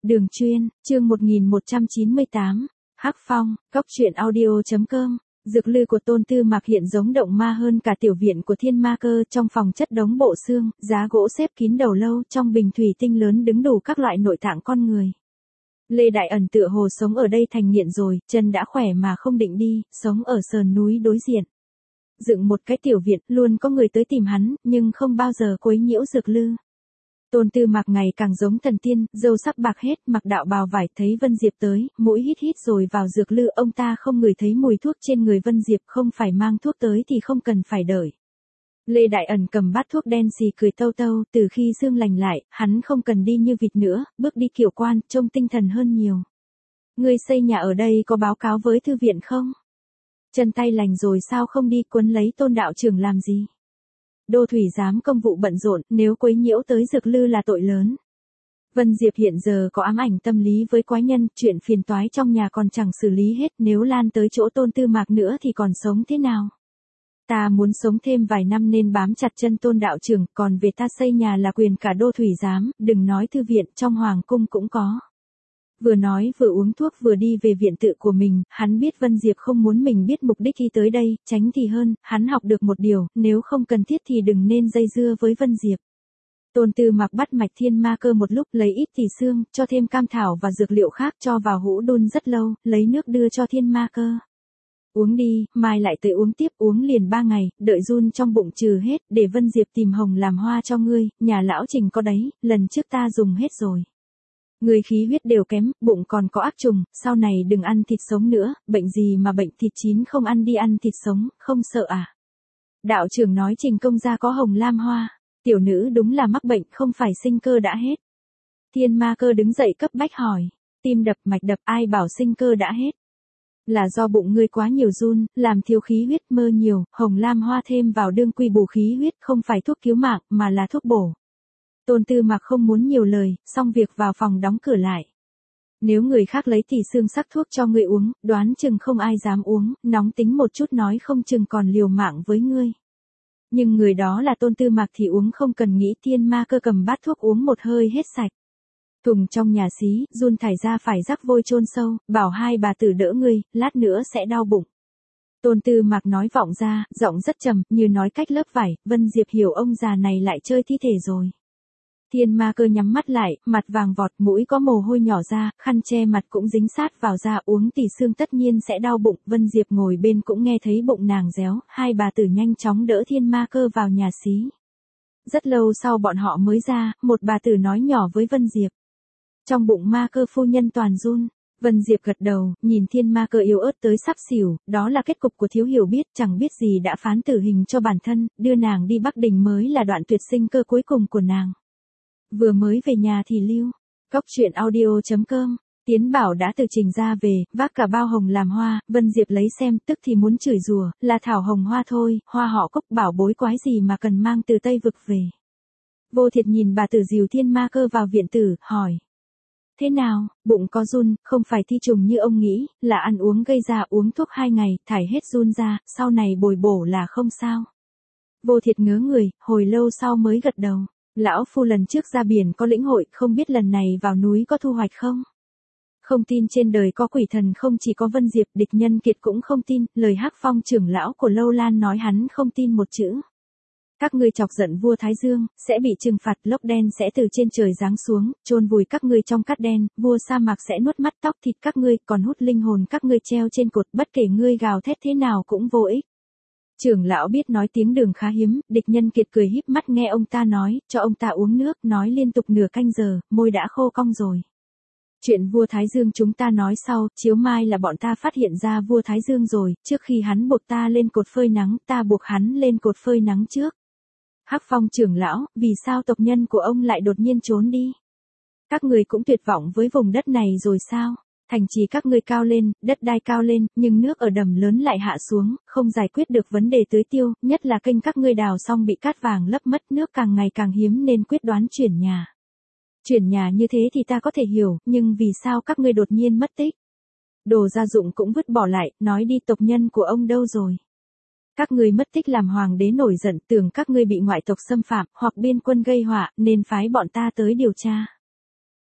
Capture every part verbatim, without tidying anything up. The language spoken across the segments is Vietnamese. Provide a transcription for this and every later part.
Đường chuyên, chương một nghìn một trăm chín mươi tám, Hắc Phong, cóc truyện audio chấm com. Dược lư của Tôn Tư Mạc hiện giống động ma hơn cả tiểu viện của Thiên Ma Cơ, trong phòng chất đống bộ xương, giá gỗ xếp kín đầu lâu, trong bình thủy tinh lớn đứng đủ các loại nội tạng con người. Lê Đại Ẩn tựa hồ sống ở đây thành nghiện rồi, chân đã khỏe mà không định đi, sống ở sườn núi đối diện. Dựng một cái tiểu viện, luôn có người tới tìm hắn, nhưng không bao giờ quấy nhiễu dược lư. Tôn Tư Mạc ngày càng giống thần tiên, râu sắp bạc hết, mặc đạo bào vải, thấy Vân Diệp tới, mũi hít hít rồi vào dược lư, ông ta không ngửi thấy mùi thuốc trên người Vân Diệp, không phải mang thuốc tới thì không cần phải đợi. Lê Đại Ẩn cầm bát thuốc đen xì cười tâu tâu, từ khi xương lành lại, hắn không cần đi như vịt nữa, bước đi kiểu quan, trông tinh thần hơn nhiều. Người xây nhà ở đây có báo cáo với thư viện không? Chân tay lành rồi sao không đi quấn lấy Tôn đạo trưởng làm gì? Đô thủy giám công vụ bận rộn, nếu quấy nhiễu tới dược lư là tội lớn. Vân Diệp hiện giờ có ám ảnh tâm lý với quái nhân, chuyện phiền toái trong nhà còn chẳng xử lý hết, nếu lan tới chỗ Tôn Tư Mạc nữa thì còn sống thế nào? Ta muốn sống thêm vài năm nên bám chặt chân Tôn đạo trưởng, còn về ta xây nhà là quyền cả đô thủy giám, đừng nói thư viện, trong hoàng cung cũng có. Vừa nói vừa uống thuốc vừa đi về viện tự của mình, hắn biết Vân Diệp không muốn mình biết mục đích khi tới đây, tránh thì hơn, hắn học được một điều, nếu không cần thiết thì đừng nên dây dưa với Vân Diệp. Tôn Tư Mạc bắt mạch Thiên Ma Cơ một lúc, lấy ít tỳ xương, cho thêm cam thảo và dược liệu khác, cho vào hũ đun rất lâu, lấy nước đưa cho Thiên Ma Cơ. Uống đi, mai lại tới uống tiếp, uống liền ba ngày, đợi run trong bụng trừ hết, để Vân Diệp tìm hồng làm hoa cho ngươi, nhà lão Trình có đấy, lần trước ta dùng hết rồi. Người khí huyết đều kém, bụng còn có ác trùng, sau này đừng ăn thịt sống nữa, bệnh gì mà bệnh thịt chín không ăn đi ăn thịt sống, không sợ à? Đạo trưởng nói Trình công gia có hồng lam hoa, tiểu nữ đúng là mắc bệnh, không phải sinh cơ đã hết. Thiên Ma Cơ đứng dậy cấp bách hỏi, tim đập mạch đập ai bảo sinh cơ đã hết? Là do bụng ngươi quá nhiều run, làm thiếu khí huyết, mơ nhiều, hồng lam hoa thêm vào đương quy bổ khí huyết, không phải thuốc cứu mạng, mà là thuốc bổ. Tôn Tư Mạc không muốn nhiều lời, xong việc vào phòng đóng cửa lại. Nếu người khác lấy tỳ xương sắc thuốc cho ngươi uống, đoán chừng không ai dám uống, nóng tính một chút nói không chừng còn liều mạng với ngươi. Nhưng người đó là Tôn Tư Mạc thì uống không cần nghĩ. Thiên Ma Cơ cầm bát thuốc uống một hơi hết sạch. Thùng trong nhà xí, run thải ra phải rắc vôi chôn sâu, bảo hai bà tử đỡ ngươi, lát nữa sẽ đau bụng. Tôn Tư Mạc nói vọng ra, giọng rất trầm, như nói cách lớp vải, Vân Diệp hiểu ông già này lại chơi thi thể rồi. Thiên Ma Cơ nhắm mắt lại, mặt vàng vọt, mũi có mồ hôi nhỏ ra, khăn che mặt cũng dính sát vào da, uống tỳ xương tất nhiên sẽ đau bụng. Vân Diệp ngồi bên cũng nghe thấy bụng nàng réo, hai bà tử nhanh chóng đỡ Thiên Ma Cơ vào nhà xí. Rất lâu sau bọn họ mới ra, một bà tử nói nhỏ với Vân Diệp. Trong bụng Ma Cơ phu nhân toàn run. Vân Diệp gật đầu, nhìn Thiên Ma Cơ yếu ớt tới sắp xỉu, đó là kết cục của thiếu hiểu biết, chẳng biết gì đã phán tử hình cho bản thân, đưa nàng đi Bắc Đình mới là đoạn tuyệt sinh cơ cuối cùng của nàng. Vừa mới về nhà thì lưu, cóc truyện audio chấm com, Tiến Bảo đã từ Trình ra về, vác cả bao hồng làm hoa, Vân Diệp lấy xem, tức thì muốn chửi rủa, là thảo hồng hoa thôi, hoa họ Cốc bảo bối quái gì mà cần mang từ Tây Vực về. Vô Thiệt nhìn bà tử dìu Thiên Ma Cơ vào viện tử, hỏi. Thế nào, bụng có run, không phải thi trùng như ông nghĩ, là ăn uống gây ra, uống thuốc hai ngày, thải hết run ra, sau này bồi bổ là không sao. Vô Thiệt ngớ người, hồi lâu sau mới gật đầu. Lão phu lần trước ra biển có lĩnh hội, không biết lần này vào núi có thu hoạch không? Không tin trên đời có quỷ thần, không chỉ có Vân Diệp, Địch Nhân Kiệt cũng không tin, lời Hắc Phong trưởng lão của Lâu Lan nói hắn không tin một chữ. Các ngươi chọc giận vua Thái Dương, sẽ bị trừng phạt, lốc đen sẽ từ trên trời giáng xuống, chôn vùi các ngươi trong cát đen, vua sa mạc sẽ nuốt mắt tóc thịt các ngươi, còn hút linh hồn các ngươi treo trên cột, bất kể ngươi gào thét thế nào cũng vô ích. Trưởng lão biết nói tiếng Đường khá hiếm, Địch Nhân Kiệt cười híp mắt nghe ông ta nói, cho ông ta uống nước, nói liên tục nửa canh giờ, môi đã khô cong rồi. Chuyện vua Thái Dương chúng ta nói sau, chiếu mai là bọn ta phát hiện ra vua Thái Dương rồi, trước khi hắn buộc ta lên cột phơi nắng, ta buộc hắn lên cột phơi nắng trước. Hắc Phong trưởng lão, vì sao tộc nhân của ông lại đột nhiên trốn đi? Các người cũng tuyệt vọng với vùng đất này rồi sao? Thành trì các ngươi cao lên, đất đai cao lên, nhưng nước ở đầm lớn lại hạ xuống, không giải quyết được vấn đề tưới tiêu, nhất là kênh các ngươi đào xong bị cát vàng lấp mất, nước càng ngày càng hiếm nên quyết đoán chuyển nhà. Chuyển nhà như thế thì ta có thể hiểu, nhưng vì sao các ngươi đột nhiên mất tích? Đồ gia dụng cũng vứt bỏ lại, nói đi tộc nhân của ông đâu rồi? Các ngươi mất tích làm hoàng đế nổi giận, tưởng các ngươi bị ngoại tộc xâm phạm, hoặc biên quân gây họa, nên phái bọn ta tới điều tra.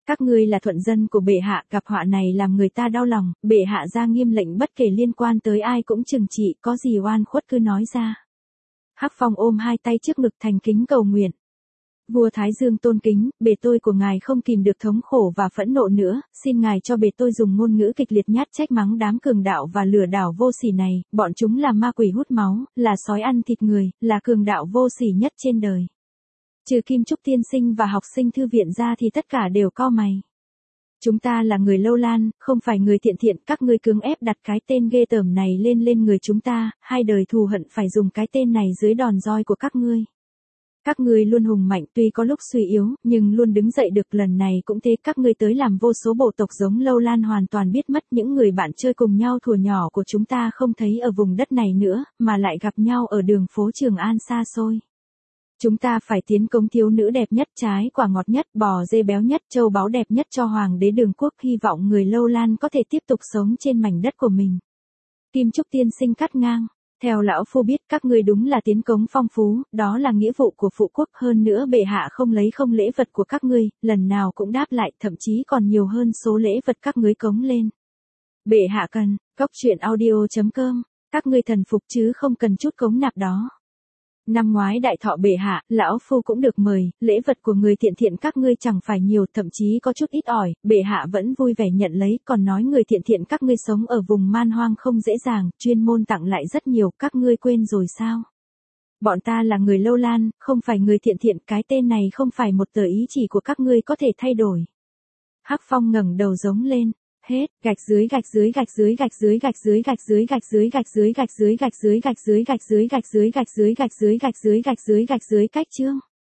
Các ngươi là thuận dân của bệ hạ, gặp họa này làm người ta đau lòng, bệ hạ ra nghiêm lệnh bất kể liên quan tới ai cũng trừng trị, có gì oan khuất cứ nói ra. Hắc Phong ôm hai tay trước ngực thành kính cầu nguyện. Vua Thái Dương tôn kính, bề tôi của ngài không kìm được thống khổ và phẫn nộ nữa, xin ngài cho bề tôi dùng ngôn ngữ kịch liệt nhát trách mắng đám cường đạo và lừa đảo vô sỉ này, bọn chúng là ma quỷ hút máu, là sói ăn thịt người, là cường đạo vô sỉ nhất trên đời. Trừ Kim Trúc tiên sinh và học sinh thư viện ra thì tất cả đều cau mày. Chúng ta là người Lâu Lan, không phải người thiện thiện, các ngươi cưỡng ép đặt cái tên ghê tởm này lên lên người chúng ta, hai đời thù hận phải dùng cái tên này dưới đòn roi của các ngươi. Các ngươi luôn hùng mạnh, tuy có lúc suy yếu, nhưng luôn đứng dậy được, lần này cũng thế, các ngươi tới làm vô số bộ tộc giống Lâu Lan hoàn toàn biết mất, những người bạn chơi cùng nhau thuở nhỏ của chúng ta không thấy ở vùng đất này nữa, mà lại gặp nhau ở đường phố Trường An xa xôi. Chúng ta phải tiến cống thiếu nữ đẹp nhất, trái quả ngọt nhất, bò dê béo nhất, châu báu đẹp nhất cho hoàng đế Đường Quốc, hy vọng người Lâu Lan có thể tiếp tục sống trên mảnh đất của mình. Kim Trúc tiên sinh cắt ngang. Theo lão phu biết các ngươi đúng là tiến cống phong phú, đó là nghĩa vụ của phụ quốc, hơn nữa bệ hạ không lấy không lễ vật của các ngươi, lần nào cũng đáp lại, thậm chí còn nhiều hơn số lễ vật các ngươi cống lên. Bệ hạ cần, cốc truyện audio chấm com, các ngươi thần phục chứ không cần chút cống nạp đó. Năm ngoái đại thọ bệ hạ, lão phu cũng được mời, lễ vật của người thiện thiện các ngươi chẳng phải nhiều, thậm chí có chút ít ỏi, bệ hạ vẫn vui vẻ nhận lấy, còn nói người thiện thiện các ngươi sống ở vùng man hoang không dễ dàng, chuyên môn tặng lại rất nhiều, các ngươi quên rồi sao? Bọn ta là người Lâu Lan, không phải người thiện thiện, cái tên này không phải một tờ ý chỉ của các ngươi có thể thay đổi. Hắc Phong ngẩng đầu giống lên. Hết, gạch dưới gạch dưới gạch dưới gạch dưới gạch dưới gạch dưới gạch dưới gạch dưới gạch dưới gạch dưới gạch dưới gạch dưới gạch dưới gạch dưới gạch dưới gạch dưới gạch dưới gạch dưới cách chương.